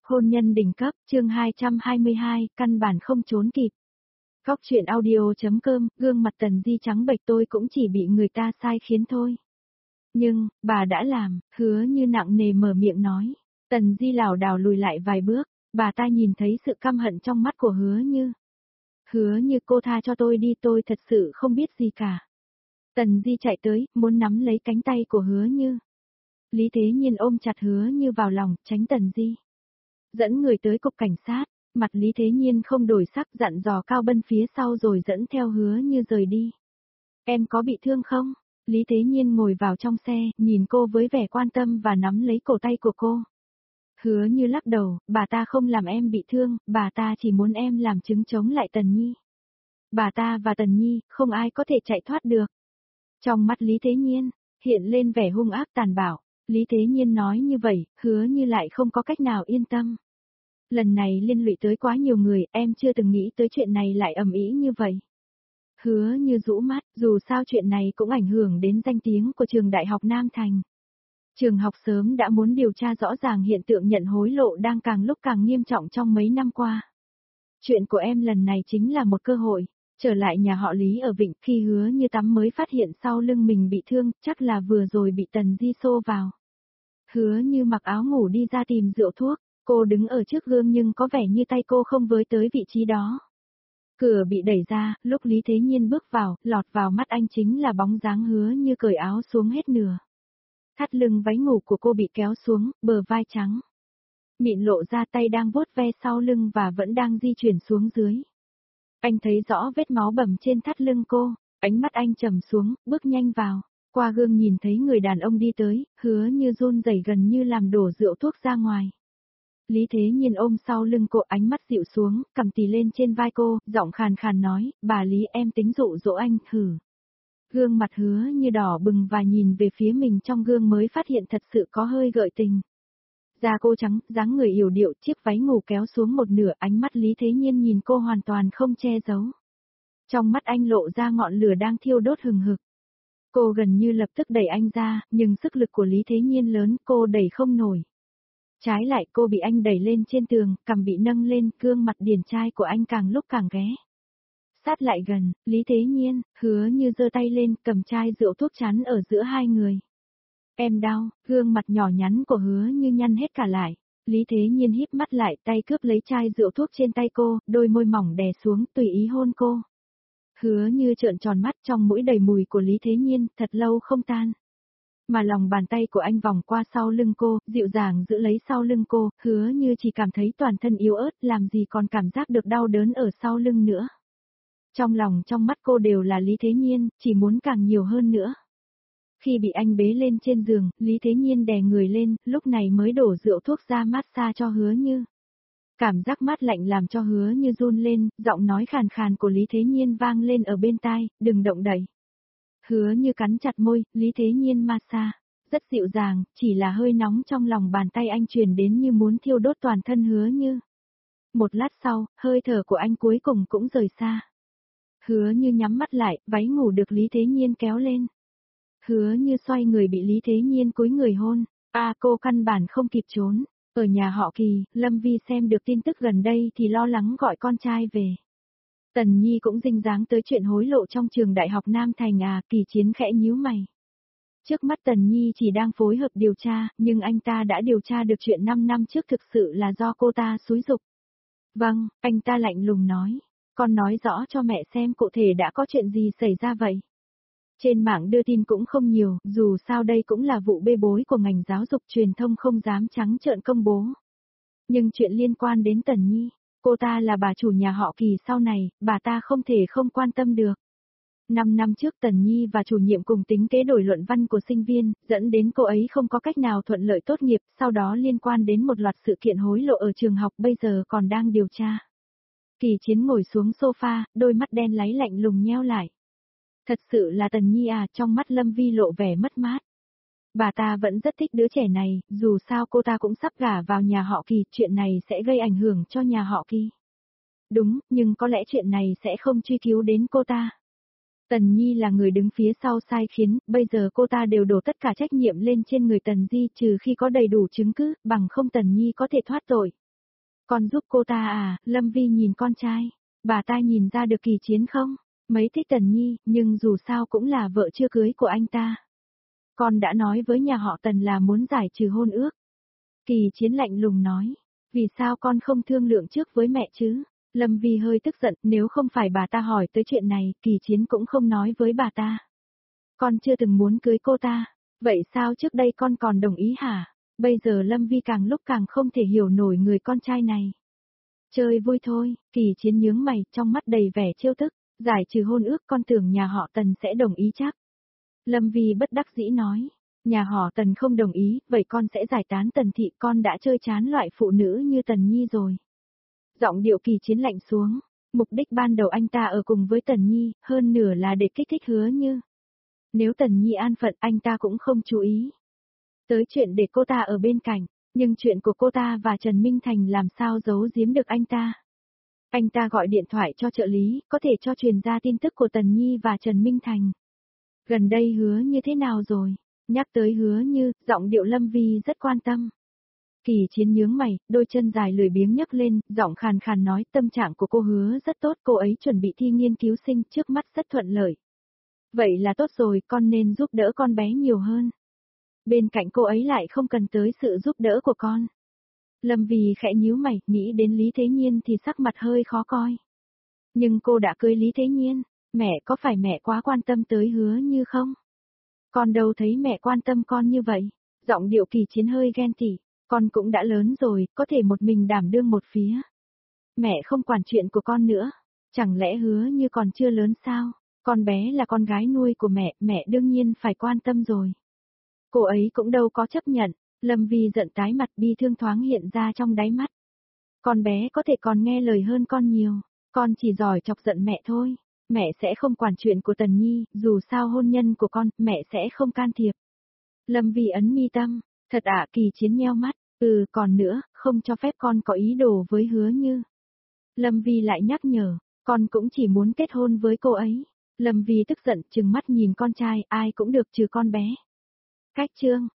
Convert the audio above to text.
Hôn nhân đỉnh cấp, chương 222, căn bản không trốn kịp. Góc chuyện audio.com, gương mặt Tần Di trắng bệch tôi cũng chỉ bị người ta sai khiến thôi. Nhưng, bà đã làm, Hứa Như nặng nề mở miệng nói. Tần Di lảo đảo lùi lại vài bước, bà ta nhìn thấy sự căm hận trong mắt của Hứa Như. Hứa Như, cô tha cho tôi đi, tôi thật sự không biết gì cả. Tần Di chạy tới, muốn nắm lấy cánh tay của Hứa Như. Lý Thế Nhiên ôm chặt Hứa Như vào lòng, tránh Tần Di. Dẫn người tới cục cảnh sát, mặt Lý Thế Nhiên không đổi sắc, dặn dò Cao Bân phía sau rồi dẫn theo Hứa Như rời đi. Em có bị thương không? Lý Thế Nhiên ngồi vào trong xe, nhìn cô với vẻ quan tâm và nắm lấy cổ tay của cô. Hứa Như lắc đầu, bà ta không làm em bị thương, bà ta chỉ muốn em làm chứng chống lại Tần Nhi. Bà ta và Tần Nhi, không ai có thể chạy thoát được. Trong mắt Lý Thế Nhiên, hiện lên vẻ hung ác tàn bạo. Lý Thế Nhiên nói như vậy, Hứa Như lại không có cách nào yên tâm. Lần này liên lụy tới quá nhiều người, em chưa từng nghĩ tới chuyện này lại ầm ĩ như vậy. Hứa Như rũ mắt, dù sao chuyện này cũng ảnh hưởng đến danh tiếng của trường Đại học Nam Thành. Trường học sớm đã muốn điều tra rõ ràng hiện tượng nhận hối lộ đang càng lúc càng nghiêm trọng trong mấy năm qua. Chuyện của em lần này chính là một cơ hội. Trở lại nhà họ Lý ở Vịnh, khi Hứa Như tắm mới phát hiện sau lưng mình bị thương, chắc là vừa rồi bị Tần Di xô vào. Hứa Như mặc áo ngủ đi ra tìm rượu thuốc, cô đứng ở trước gương nhưng có vẻ như tay cô không với tới vị trí đó. Cửa bị đẩy ra, lúc Lý Thế Nhiên bước vào, lọt vào mắt anh chính là bóng dáng Hứa Như cởi áo xuống hết nửa. Thắt lưng váy ngủ của cô bị kéo xuống, bờ vai trắng. Mịn lộ ra, tay đang vuốt ve sau lưng và vẫn đang di chuyển xuống dưới. Anh thấy rõ vết máu bầm trên thắt lưng cô, ánh mắt anh trầm xuống, bước nhanh vào. Qua gương nhìn thấy người đàn ông đi tới, Hứa Như run rẩy gần như làm đổ rượu thuốc ra ngoài. Lý Thế Nhiên ôm sau lưng cô, ánh mắt dịu xuống, cầm tì lên trên vai cô, giọng khàn khàn nói, bà Lý, em tính dụ dỗ anh, thử. Gương mặt Hứa Như đỏ bừng và nhìn về phía mình trong gương mới phát hiện thật sự có hơi gợi tình. Da cô trắng, dáng người yểu điệu, chiếc váy ngủ kéo xuống một nửa, ánh mắt Lý Thế Nhiên nhìn cô hoàn toàn không che giấu. Trong mắt anh lộ ra ngọn lửa đang thiêu đốt hừng hực. Cô gần như lập tức đẩy anh ra, nhưng sức lực của Lý Thế Nhiên lớn, cô đẩy không nổi. Trái lại cô bị anh đẩy lên trên tường, cằm bị nâng lên, gương mặt điển trai của anh càng lúc càng ghé. Sát lại gần, Lý Thế Nhiên, Hứa Như giơ tay lên, cầm chai rượu thuốc chắn ở giữa hai người. Em đau, gương mặt nhỏ nhắn của Hứa Như nhăn hết cả lại. Lý Thế Nhiên híp mắt lại, tay cướp lấy chai rượu thuốc trên tay cô, đôi môi mỏng đè xuống, tùy ý hôn cô. Hứa Như trợn tròn mắt, trong mũi đầy mùi của Lý Thế Nhiên, thật lâu không tan. Mà lòng bàn tay của anh vòng qua sau lưng cô, dịu dàng giữ lấy sau lưng cô, Hứa Như chỉ cảm thấy toàn thân yếu ớt, làm gì còn cảm giác được đau đớn ở sau lưng nữa. Trong lòng trong mắt cô đều là Lý Thế Nhiên, chỉ muốn càng nhiều hơn nữa. Khi bị anh bế lên trên giường, Lý Thế Nhiên đè người lên, lúc này mới đổ rượu thuốc ra massage cho Hứa Như. Cảm giác mát lạnh làm cho Hứa Như run lên, giọng nói khàn khàn của Lý Thế Nhiên vang lên ở bên tai, đừng động đậy. Hứa Như cắn chặt môi, Lý Thế Nhiên massage, rất dịu dàng, chỉ là hơi nóng trong lòng bàn tay anh truyền đến như muốn thiêu đốt toàn thân Hứa Như. Một lát sau, hơi thở của anh cuối cùng cũng rời xa. Hứa Như nhắm mắt lại, váy ngủ được Lý Thế Nhiên kéo lên. Hứa Như xoay người bị Lý Thế Nhiên cúi người hôn, cô căn bản không kịp trốn. Ở nhà họ Kỳ, Lâm Vi xem được tin tức gần đây thì lo lắng gọi con trai về. Tần Nhi cũng dính dáng tới chuyện hối lộ trong trường Đại học Nam Thành Kỳ Chiến khẽ nhíu mày. Trước mắt Tần Nhi chỉ đang phối hợp điều tra, nhưng anh ta đã điều tra được chuyện 5 năm trước thực sự là do cô ta xúi giục. Vâng, anh ta lạnh lùng nói. Con nói rõ cho mẹ xem cụ thể đã có chuyện gì xảy ra vậy. Trên mạng đưa tin cũng không nhiều, dù sao đây cũng là vụ bê bối của ngành giáo dục, truyền thông không dám trắng trợn công bố. Nhưng chuyện liên quan đến Tần Nhi, cô ta là bà chủ nhà họ Kỳ sau này, bà ta không thể không quan tâm được. 5 năm trước Tần Nhi và chủ nhiệm cùng tính kế đổi luận văn của sinh viên, dẫn đến cô ấy không có cách nào thuận lợi tốt nghiệp, sau đó liên quan đến một loạt sự kiện hối lộ ở trường học bây giờ còn đang điều tra. Kỳ Chiến ngồi xuống sofa, đôi mắt đen láy lạnh lùng nheo lại. Thật sự là Tần Nhi trong mắt Lâm Vi lộ vẻ mất mát. Bà ta vẫn rất thích đứa trẻ này, dù sao cô ta cũng sắp gả vào nhà họ Kỳ, chuyện này sẽ gây ảnh hưởng cho nhà họ Kỳ. Đúng, nhưng có lẽ chuyện này sẽ không truy cứu đến cô ta. Tần Nhi là người đứng phía sau sai khiến, bây giờ cô ta đều đổ tất cả trách nhiệm lên trên người Tần Di, trừ khi có đầy đủ chứng cứ, bằng không Tần Nhi có thể thoát tội. Con giúp cô ta à, Lâm Vi nhìn con trai. Bà ta nhìn ra được Kỳ Chiến không? Mấy thích Tần Nhi, nhưng dù sao cũng là vợ chưa cưới của anh ta. Con đã nói với nhà họ Tần là muốn giải trừ hôn ước. Kỳ Chiến lạnh lùng nói. Vì sao con không thương lượng trước với mẹ chứ? Lâm Vi hơi tức giận, nếu không phải bà ta hỏi tới chuyện này, Kỳ Chiến cũng không nói với bà ta. Con chưa từng muốn cưới cô ta. Vậy sao trước đây con còn đồng ý hả? Bây giờ Lâm Vi càng lúc càng không thể hiểu nổi người con trai này. Chơi vui thôi, Kỳ Chiến nhướng mày, trong mắt đầy vẻ trêu tức. Giải trừ hôn ước con tưởng nhà họ Tần sẽ đồng ý chắc. Lâm Vi bất đắc dĩ nói. Nhà họ Tần không đồng ý, vậy con sẽ giải tán Tần thị, con đã chơi chán loại phụ nữ như Tần Nhi rồi. Giọng điệu Kỳ Chiến lạnh xuống. Mục đích ban đầu anh ta ở cùng với Tần Nhi, hơn nửa là để kích thích Hứa Như. Nếu Tần Nhi an phận anh ta cũng không chú ý tới chuyện để cô ta ở bên cạnh, nhưng chuyện của cô ta và Trần Minh Thành làm sao giấu giếm được anh ta. Anh ta gọi điện thoại cho trợ lý, có thể cho truyền ra tin tức của Tần Nhi và Trần Minh Thành. Gần đây Hứa Như thế nào rồi? Nhắc tới Hứa Như, giọng điệu Lâm Vi rất quan tâm. Kỳ Chiến nhướng mày, đôi chân dài lười biếng nhấc lên, giọng khàn khàn nói tâm trạng của cô Hứa rất tốt, cô ấy chuẩn bị thi nghiên cứu sinh, trước mắt rất thuận lợi. Vậy là tốt rồi, con nên giúp đỡ con bé nhiều hơn. Bên cạnh cô ấy lại không cần tới sự giúp đỡ của con. Lâm Vi khẽ nhíu mày, nghĩ đến Lý Thế Nhiên thì sắc mặt hơi khó coi. Nhưng cô đã cưới Lý Thế Nhiên, mẹ có phải mẹ quá quan tâm tới Hứa Như không? Con đâu thấy mẹ quan tâm con như vậy. Giọng điệu Kỳ Chiến hơi ghen tị, con cũng đã lớn rồi, có thể một mình đảm đương một phía. Mẹ không quản chuyện của con nữa, chẳng lẽ Hứa Như còn chưa lớn sao? Con bé là con gái nuôi của mẹ đương nhiên phải quan tâm rồi. Cô ấy cũng đâu có chấp nhận. Lâm Vi giận tái mặt, bi thương thoáng hiện ra trong đáy mắt. Con bé có thể còn nghe lời hơn con nhiều, con chỉ giỏi chọc giận mẹ thôi. Mẹ sẽ không quản chuyện của Tần Nhi, dù sao hôn nhân của con, mẹ sẽ không can thiệp. Lâm Vi ấn mi tâm, thật ạ. Kỳ Chiến nheo mắt, còn nữa, không cho phép con có ý đồ với Hứa Như. Lâm Vi lại nhắc nhở, con cũng chỉ muốn kết hôn với cô ấy. Lâm Vi tức giận, trừng mắt nhìn con trai, ai cũng được trừ con bé. Cách chương